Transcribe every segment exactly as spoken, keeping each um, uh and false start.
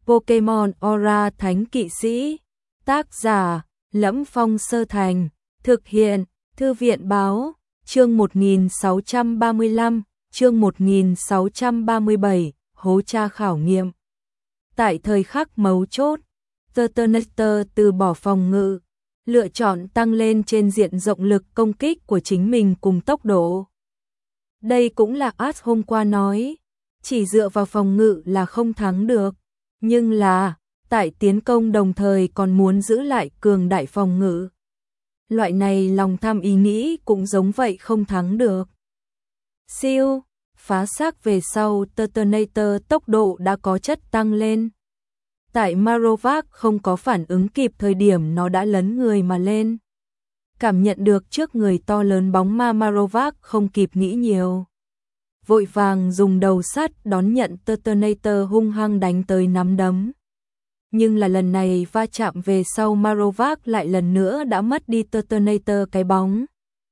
Pokemon Aura Thánh Kỵ Sĩ. Tác giả: Lẫm Phong Sơ Thành. Thực hiện: Thư viện Báo. Chương một nghìn sáu trăm ba mươi lăm, chương một nghìn sáu trăm ba mươi bảy, hố tra khảo nghiệm. Tại thời khắc mấu chốt, Turtonator từ bỏ phòng ngự, lựa chọn tăng lên trên diện rộng lực công kích của chính mình cùng tốc độ. Đây cũng là Ash hôm qua nói, chỉ dựa vào phòng ngự là không thắng được, nhưng là, tại tiến công đồng thời còn muốn giữ lại cường đại phòng ngự. Loại này lòng tham ý nghĩ cũng giống vậy không thắng được. Siêu, phá xác về sau Turtonator tốc độ đã có chất tăng lên. Tại Marowak không có phản ứng kịp thời điểm nó đã lấn người mà lên. Cảm nhận được trước người to lớn bóng ma Marowak không kịp nghĩ nhiều. Vội vàng dùng đầu sắt đón nhận Turtonator hung hăng đánh tới nắm đấm. Nhưng là lần này va chạm về sau Marowak lại lần nữa đã mất đi Turtonator cái bóng.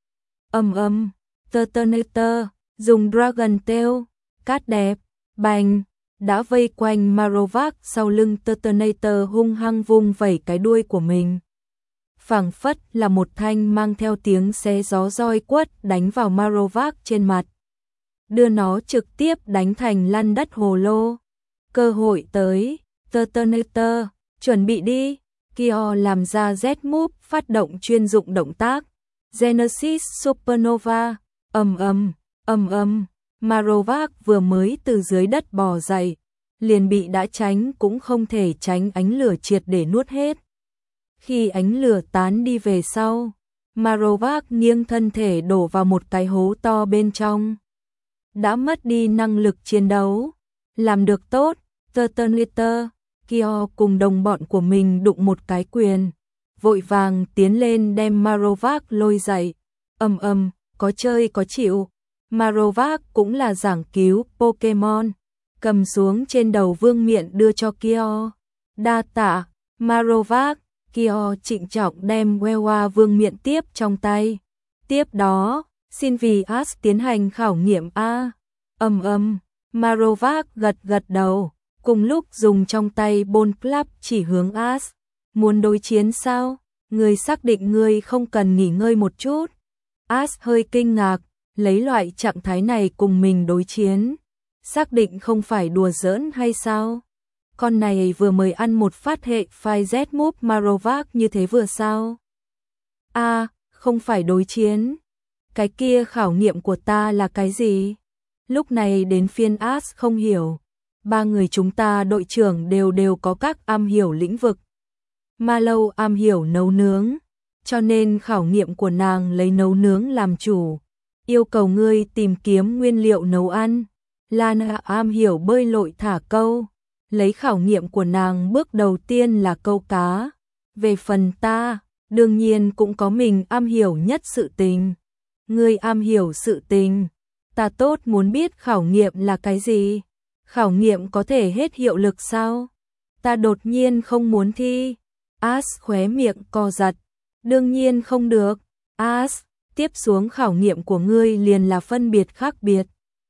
Ầm ầm, Turtonator dùng Dragon Tail, cát đẹp, bành, đã vây quanh Marowak sau lưng Turtonator hung hăng vung vẩy cái đuôi của mình. Phảng phất là một thanh mang theo tiếng xé gió roi quất đánh vào Marowak trên mặt. Đưa nó trực tiếp đánh thành lăn đất hồ lô. Cơ hội tới, Turtonator, chuẩn bị đi. Kyo làm ra Z-Move phát động chuyên dụng động tác. Genesis Supernova, ầm ầm, ầm ầm. Marowak vừa mới từ dưới đất bò dậy, liền bị đã tránh cũng không thể tránh ánh lửa triệt để nuốt hết. Khi ánh lửa tán đi về sau, Marowak nghiêng thân thể đổ vào một cái hố to bên trong. Đã mất đi năng lực chiến đấu. Làm được tốt, Turtonator. Kyo cùng đồng bọn của mình đụng một cái quyền, vội vàng tiến lên đem Marowak lôi dậy. Ầm ầm, có chơi có chịu. Marowak cũng là giảng cứu Pokemon, cầm xuống trên đầu vương miện đưa cho Kyo. Đa tạ, Marowak. Kyo trịnh trọng đem Wewa vương miện tiếp trong tay. Tiếp đó, xin vì Ash tiến hành khảo nghiệm a. Ầm ầm, Marowak gật gật đầu, cùng lúc dùng trong tay Bone Club chỉ hướng Ash. Muốn đối chiến sao? Ngươi xác định ngươi không cần nghỉ ngơi một chút? Ash hơi kinh ngạc, lấy loại trạng thái này cùng mình đối chiến, xác định không phải đùa giỡn hay sao? Con này vừa mới ăn một phát hệ phai Z-Move Marowak như thế vừa sao? A, à, không phải đối chiến. Cái kia khảo nghiệm của ta là cái gì? Lúc này đến phiên Ash không hiểu. Ba người chúng ta đội trưởng đều đều có các am hiểu lĩnh vực. Mallow am hiểu nấu nướng, cho nên khảo nghiệm của nàng lấy nấu nướng làm chủ. Yêu cầu ngươi tìm kiếm nguyên liệu nấu ăn. Lana am hiểu bơi lội thả câu. Lấy khảo nghiệm của nàng bước đầu tiên là câu cá. Về phần ta, đương nhiên cũng có mình am hiểu nhất sự tình. Ngươi am hiểu sự tình. Ta tốt muốn biết khảo nghiệm là cái gì? Khảo nghiệm có thể hết hiệu lực sao? Ta đột nhiên không muốn thi. Ash khóe miệng co giật. Đương nhiên không được. Ash, tiếp xuống khảo nghiệm của ngươi liền là phân biệt khác biệt.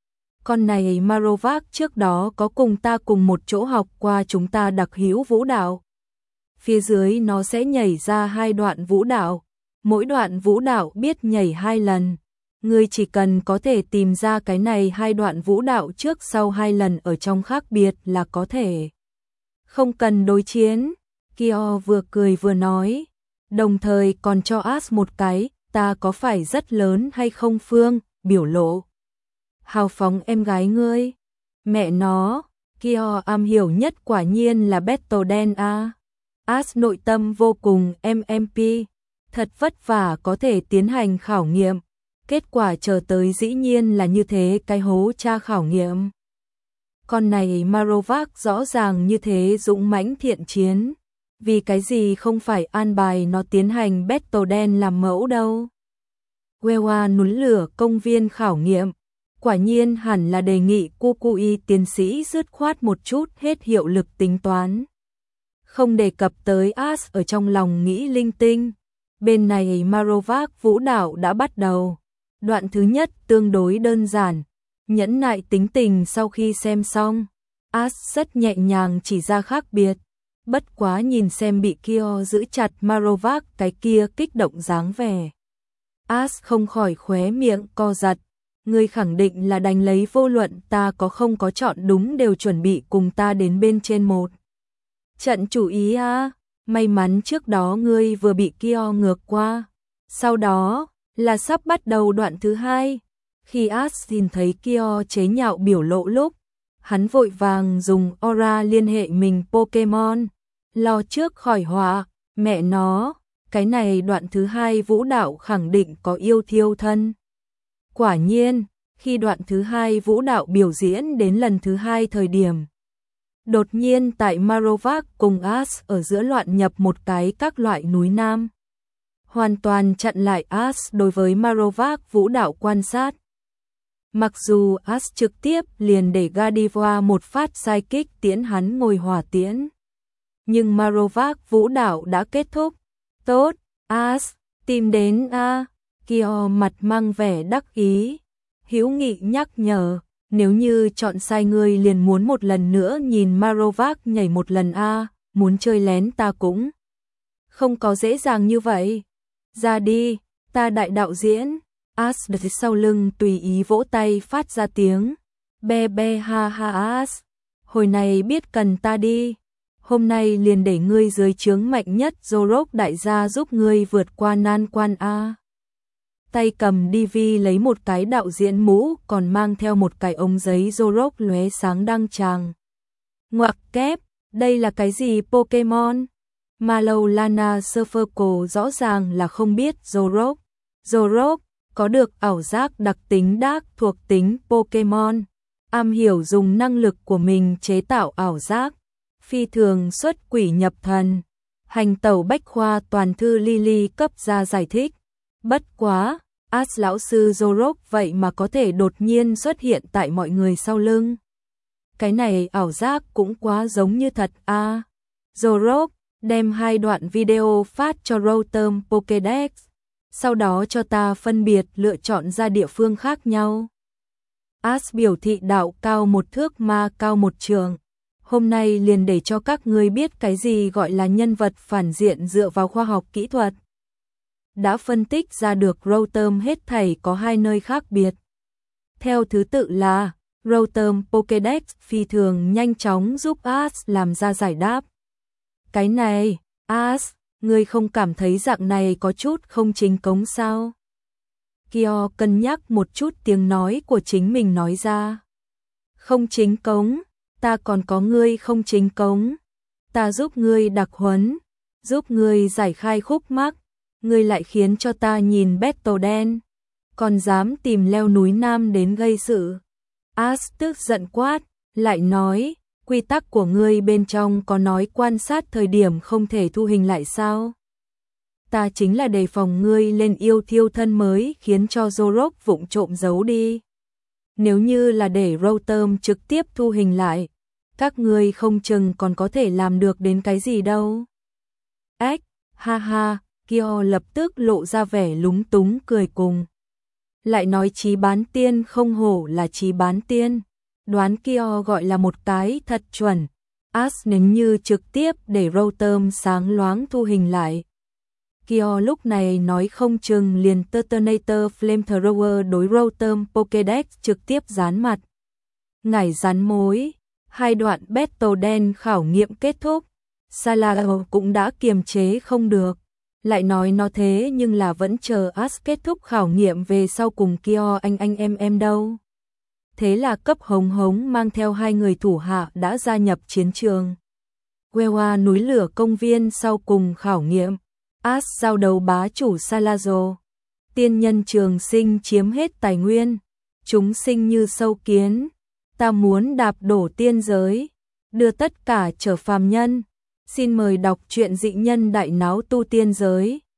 Con này Marowak trước đó có cùng ta cùng một chỗ học qua chúng ta đặc hữu vũ đạo. Phía dưới nó sẽ nhảy ra hai đoạn vũ đạo. Mỗi đoạn vũ đạo biết nhảy hai lần. Ngươi chỉ cần có thể tìm ra cái này hai đoạn vũ đạo trước sau hai lần ở trong khác biệt là có thể. Không cần đối chiến. Kyo vừa cười vừa nói. Đồng thời còn cho Ash một cái, ta có phải rất lớn hay không Phương, biểu lộ. Hào phóng em gái ngươi. Mẹ nó, Kyo am hiểu nhất quả nhiên là Battle đen a. Ash nội tâm vô cùng em em pê. Thật vất vả có thể tiến hành khảo nghiệm. Kết quả chờ tới dĩ nhiên là như thế cái hố tra khảo nghiệm. Con này Marowak rõ ràng như thế dũng mãnh thiện chiến. Vì cái gì không phải an bài nó tiến hành Battle đen làm mẫu đâu. Wewa núi lửa công viên khảo nghiệm. Quả nhiên hẳn là đề nghị Kukui tiến sĩ dứt khoát một chút hết hiệu lực tính toán. Không đề cập tới Ash ở trong lòng nghĩ linh tinh. Bên này Marowak vũ đạo đã bắt đầu. Đoạn thứ nhất tương đối đơn giản. Nhẫn nại tính tình sau khi xem xong. As rất nhẹ nhàng chỉ ra khác biệt. Bất quá nhìn xem bị Kyo giữ chặt Marovac cái kia kích động dáng vẻ. As không khỏi khóe miệng co giật. Ngươi khẳng định là đánh lấy vô luận ta có không có chọn đúng đều chuẩn bị cùng ta đến bên trên một trận chủ ý à? May mắn trước đó ngươi vừa bị Kyo ngược qua. Sau đó là sắp bắt đầu đoạn thứ hai. Khi As nhìn thấy Kyo chế nhạo biểu lộ lúc, hắn vội vàng dùng aura liên hệ mình Pokemon, lo trước khỏi họa. Mẹ nó, cái này đoạn thứ hai vũ đạo khẳng định có yêu thiêu thân. Quả nhiên, khi đoạn thứ hai vũ đạo biểu diễn đến lần thứ hai thời điểm, đột nhiên tại Marovac cùng As ở giữa loạn nhập một cái các loại núi nam. Hoàn toàn chặn lại As đối với Marovac vũ đạo quan sát. Mặc dù As trực tiếp liền để Gardevoir một phát sai kích tiễn hắn ngồi hỏa tiễn. Nhưng Marovac vũ đạo đã kết thúc. Tốt, As, tìm đến a. Kyo mặt mang vẻ đắc ý. Hữu nghị nhắc nhở, nếu như chọn sai ngươi liền muốn một lần nữa nhìn Marovac nhảy một lần a, muốn chơi lén ta cũng không có dễ dàng như vậy. Ra đi, ta đại đạo diễn. As đặt sau lưng tùy ý vỗ tay phát ra tiếng. Be be ha ha As, hồi này biết cần ta đi. Hôm nay liền để ngươi dưới trướng mạnh nhất Zorok đại gia giúp ngươi vượt qua nan quan a. Tay cầm đê vê lấy một cái đạo diễn mũ còn mang theo một cái ống giấy Zorok lóe sáng đăng tràng. Ngoặc kép, đây là cái gì Pokemon? Mallow Lana Surferco rõ ràng là không biết Zorok. Zorok có được ảo giác đặc tính đác thuộc tính Pokemon, am hiểu dùng năng lực của mình chế tạo ảo giác, phi thường xuất quỷ nhập thần. Hành tẩu bách khoa toàn thư Lily cấp ra giải thích. Bất quá, As lão sư Zorok vậy mà có thể đột nhiên xuất hiện tại mọi người sau lưng. Cái này ảo giác cũng quá giống như thật a. À. Zorok đem hai đoạn video phát cho Rotom Pokédex, sau đó cho ta phân biệt lựa chọn ra địa phương khác nhau. As biểu thị đạo cao một thước ma cao một trường. Hôm nay liền để cho các ngươi biết cái gì gọi là nhân vật phản diện dựa vào khoa học kỹ thuật. Đã phân tích ra được Rotom hết thảy có hai nơi khác biệt. Theo thứ tự là Rotom Pokédex phi thường nhanh chóng giúp As làm ra giải đáp. Cái này, As, ngươi không cảm thấy dạng này có chút không chính cống sao? Kyo cân nhắc một chút tiếng nói của chính mình nói ra. Không chính cống, ta còn có ngươi không chính cống. Ta giúp ngươi đặc huấn, giúp ngươi giải khai khúc mắc, ngươi lại khiến cho ta nhìn Battle đen, còn dám tìm leo núi nam đến gây sự. As tức giận quát, lại nói, quy tắc của ngươi bên trong có nói quan sát thời điểm không thể thu hình lại sao? Ta chính là đề phòng ngươi lên yêu thiêu thân mới khiến cho Zorok vụng trộm giấu đi. Nếu như là để Rotom trực tiếp thu hình lại, các ngươi không chừng còn có thể làm được đến cái gì đâu. Ếch, ha ha, Kyo lập tức lộ ra vẻ lúng túng cười cùng. Lại nói chí bán tiên không hổ là chí bán tiên. Đoán Kyo gọi là một cái thật chuẩn. As nếu như trực tiếp để Rotom sáng loáng thu hình lại. Kyo lúc này nói không chừng liền Turtonator Flamethrower đối Rotom Pokédex trực tiếp dán mặt. Ngải rắn mối. Hai đoạn Battle đen khảo nghiệm kết thúc. Salago cũng đã kiềm chế không được. Lại nói nó thế nhưng là vẫn chờ As kết thúc khảo nghiệm về sau cùng Kyo anh anh em em đâu. Thế là cấp hống hống mang theo hai người thủ hạ đã gia nhập chiến trường. Wewa núi lửa công viên sau cùng khảo nghiệm. As giao đầu bá chủ Salazo. Tiên nhân trường sinh chiếm hết tài nguyên. Chúng sinh như sâu kiến. Ta muốn đạp đổ tiên giới. Đưa tất cả trở phàm nhân. Xin mời đọc truyện dị nhân đại náo tu tiên giới.